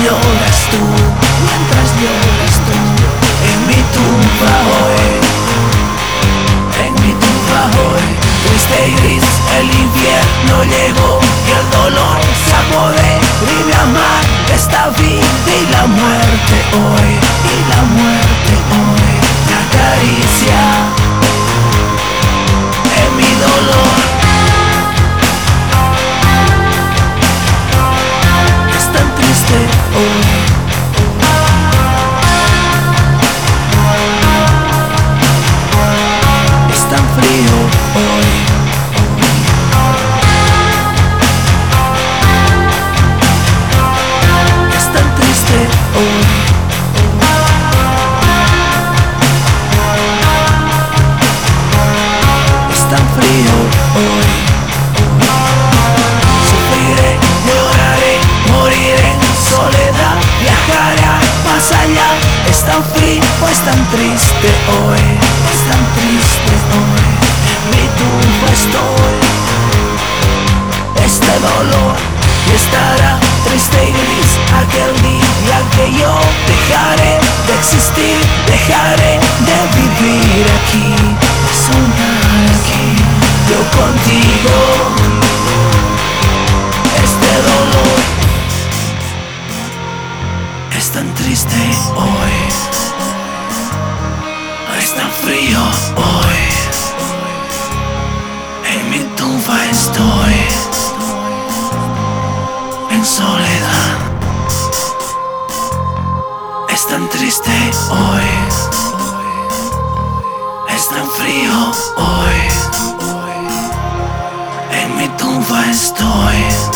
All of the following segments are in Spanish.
lloras tú, mientras lloras tú, en mi tumba hoy, en mi tumba hoy. Triste y gris el invierno llegó y el dolor se apodera y me amar esta vida y la muerte hoy, y la muerte hoy me acaricia en mi dolor. Es tan triste hoy. Es tan frío hoy. Es tan triste hoy. Es tan frío hoy. Sufriré, lloraré, moriré en soledad, viajaré más allá. Es tan frío, es tan triste hoy. Es tan triste hoy. En mi tumba estoy. Este dolor y estará triste y gris aquel día que yo dejaré de existir, dejaré de vivir aquí, de soñar aquí, yo contigo. Este dolor es tan triste hoy, es tan frío hoy. En mi tumba estoy, en soledad. Es tan triste hoy, es tan frío hoy. En mi tumba estoy,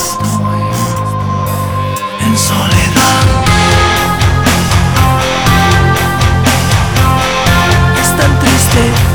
en soledad. Es tan triste